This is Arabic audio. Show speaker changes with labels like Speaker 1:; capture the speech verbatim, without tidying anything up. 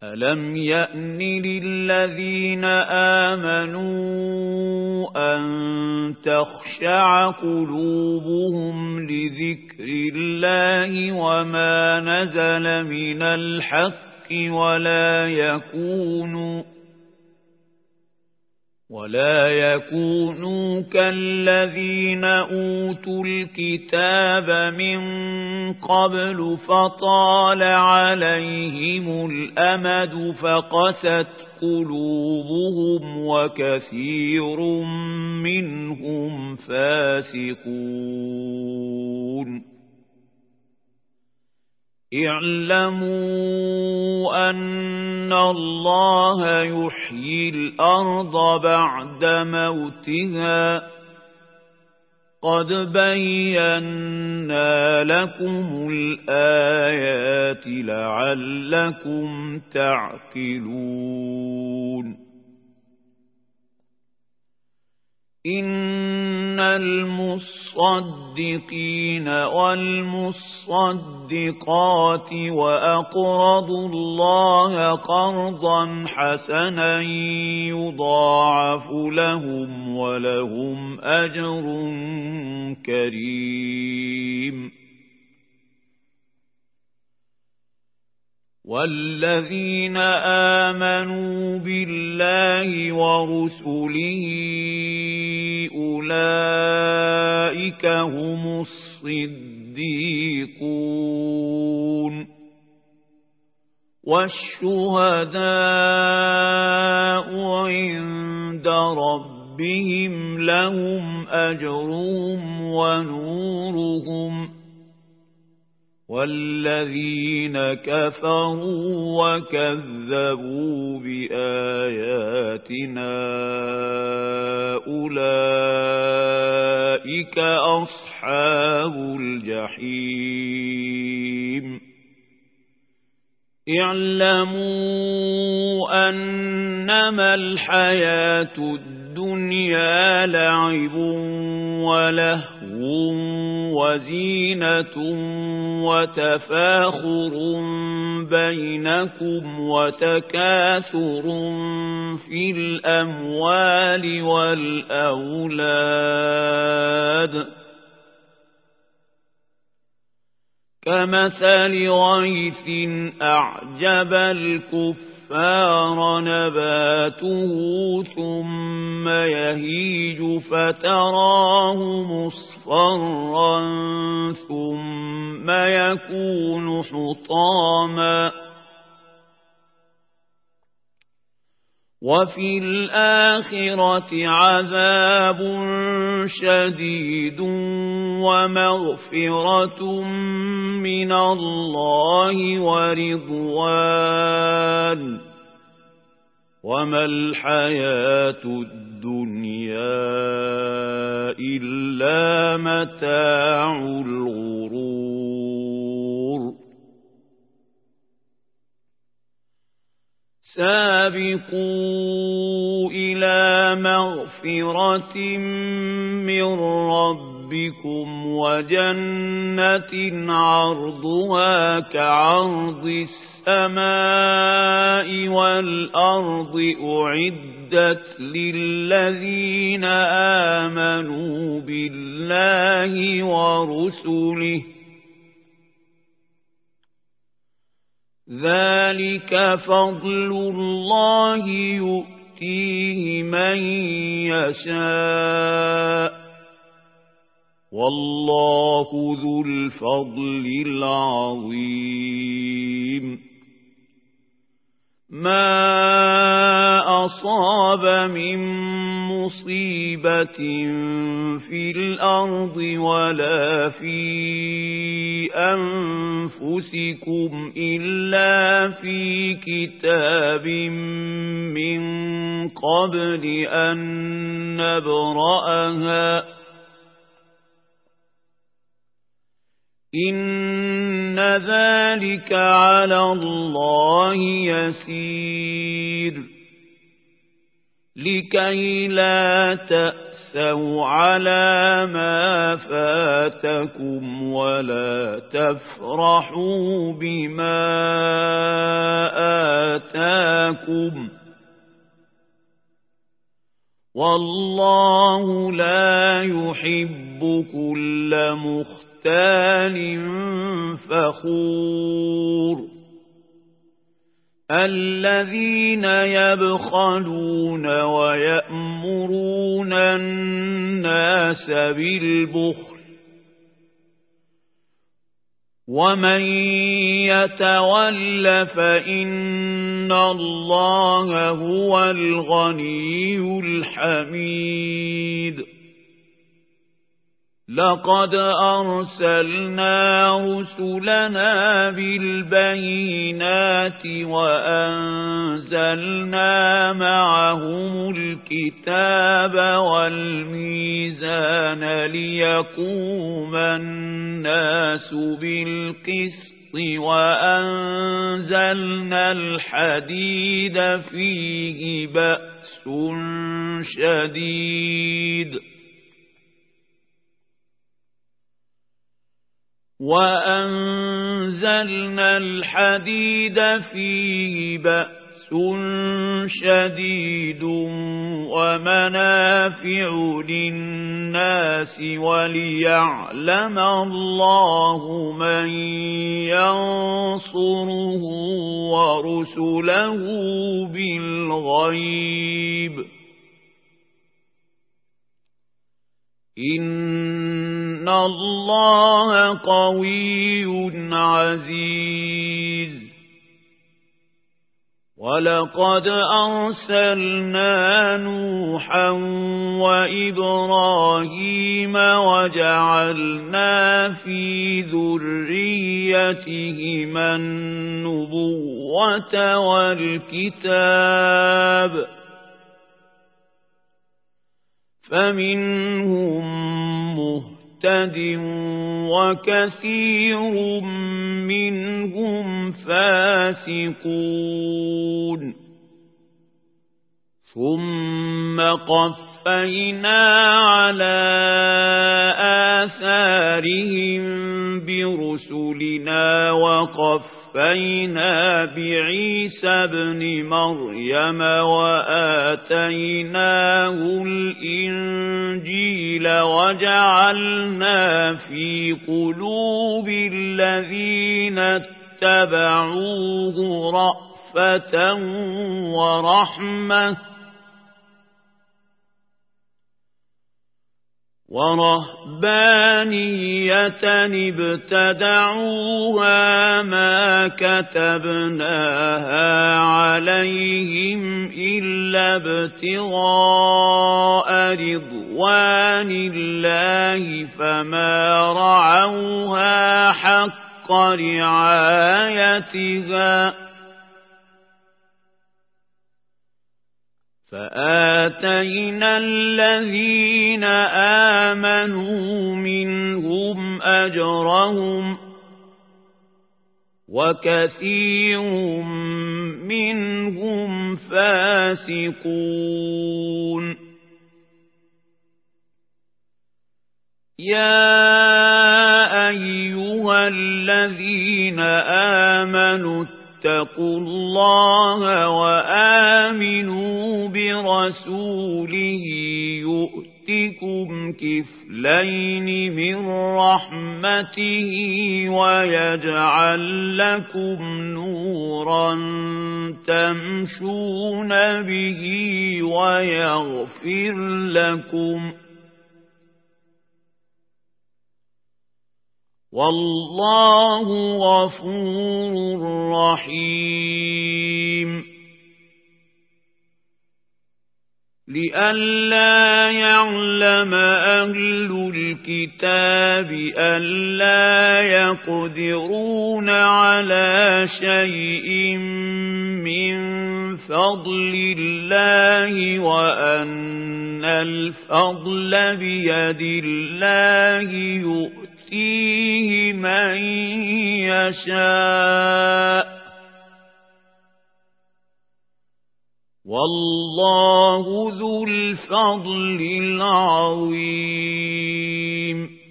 Speaker 1: ألم يأن للذين آمنوا أن تخشع قلوبهم لذكر الله وما نزل من الحق ولا يكونوا ولا يكونوا كالذين أوتوا الكتاب من قبل فطال عليهم الأمد فقست قلوبهم وكثير منهم فاسقون اعلموا أن الله يحيي الأرض بعد موتها قد بينا لكم الآيات لعلكم تعقلون إن المصدقين والمصدقات وأقرضوا الله قرضا حسنا يضاعف لهم ولهم أجر كريم والذين آمنوا بالله ورسله أولئك هم الصديقون والشهداء عند ربهم لهم أجرهم ونورهم والذين كفروا وكذبوا بآياتنا أولئك أصحاب الجحيم اعلموا أنما الحياة الدنيا لعب ولهو وزينة وتفاخر بينكم وتكاثر في الأموال والأولاد كمثل غيث أعجب الكفار نباته ثم يهيج فتراه مصفرا ثم يكون حطاما وفي الآخرة عذاب شديد ومغفرة من الله ورضوان وما الحياة الدنيا إلا متاع الغرور سابقوا إلى مغفرة من ربكم وجنة عرضها كعرض السماء والأرض أعدت للذين آمنوا بالله ورسله ذلك فضل الله يؤتيه من يشاء والله ذو الفضل العظيم ما أصاب من مصيبة في الأرض ولا في أنفسكم إلا في كتاب من قبل أن نبرأها إن ذلك على الله يسير لكي لا تأسوا على ما فاتكم ولا تفرحوا بما لكم والله لا يحب كل مختال فخور الذين يبخلون ويأمرون الناس بالبخل ومن يتول فإن الله هو الغني الحميد لقد أرسلنا رسلنا بالبينات وأنزلنا معهم الكتاب والميزان ليقوم الناس بالقسط وأنزلنا الحديد فيه بأس شديد وأنزلنا الحديد فيه بأس شديد ومنافع للناس وليعلم الله من ينصره ورسله بالغيب إن الله قوي عزيز ولقد أرسلنا نوحا وإبراهيم وجعلنا في ذريتهما النبوة والكتاب فمنهم مهتد وكثير منهم فاسقون ثم قفينا على آثارهم برسلنا وقفينا بعيسى ابن مريم وآتيناه الإنجيل وجعلنا في قلوب الذين اتبعوه رأفة ورحمة ورهبانية ابتدعوها ما كتبناها عليهم إلا ابتغاء رضوان الله فما رعوها حق رعايتها فآتينا الذين آمنوا منهم أجرهم وكثير منهم فاسقون يا أيها الذين آمنوا اتقوا الله وآمنوا برسوله يؤتكم كفلين من رحمته ويجعل لكم نورا تمشون به ويغفر لكم والله غفور رحيم لئلا يعلم أهل الكتاب ألا يقدرون على شيء من فضل الله وأن الفضل بيد الله يؤتيه فيه من يشاء والله ذو الفضل العظيم